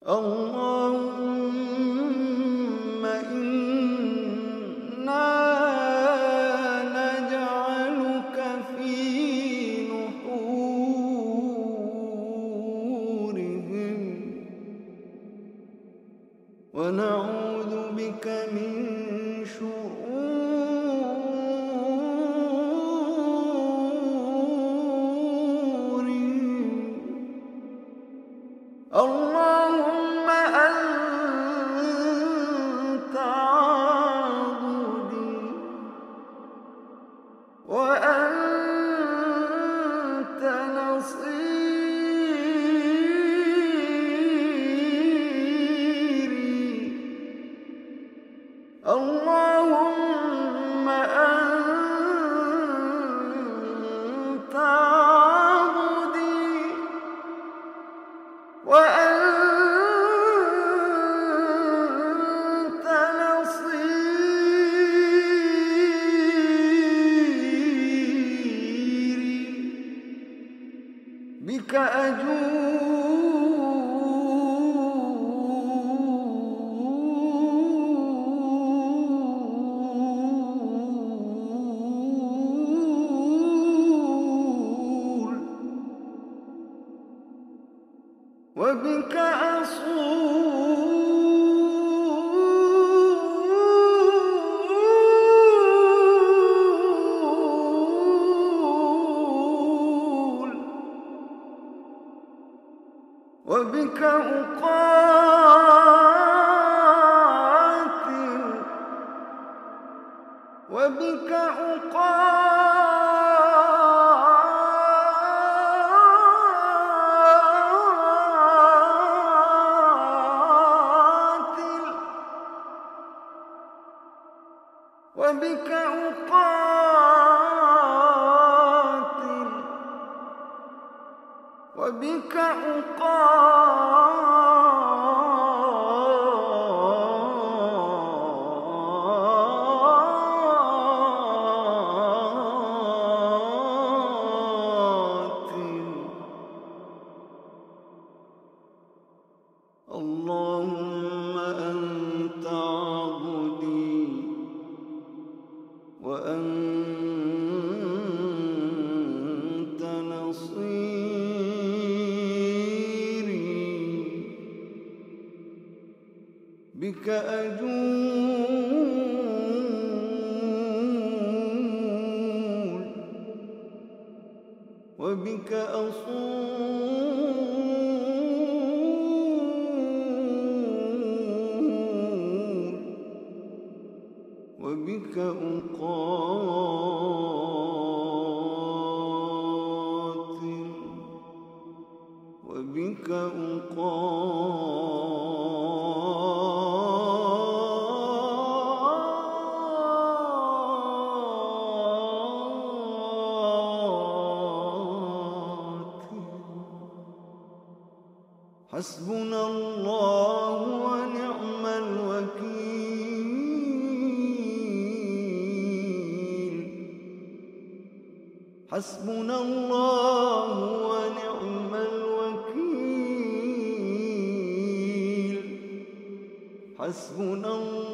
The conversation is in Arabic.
اللهم إنا نجعلك في نحورهم ونعوذ بك من شرورهم. اللهم أنت عضدي وأنت نصيري. اللهم أنت عضدي وأنت نصيري. بك أجول وبك أصول وبك أقاتل وبك وبك أقاتل وبك أقاتل. اللهم أنت عضدي وأنت نصيري. بك أجول وبك أصول وبك أقاتل وبك حسبنا الله ونعم الوكيل. حسبنا الله ونعم الوكيل. حسبنا الله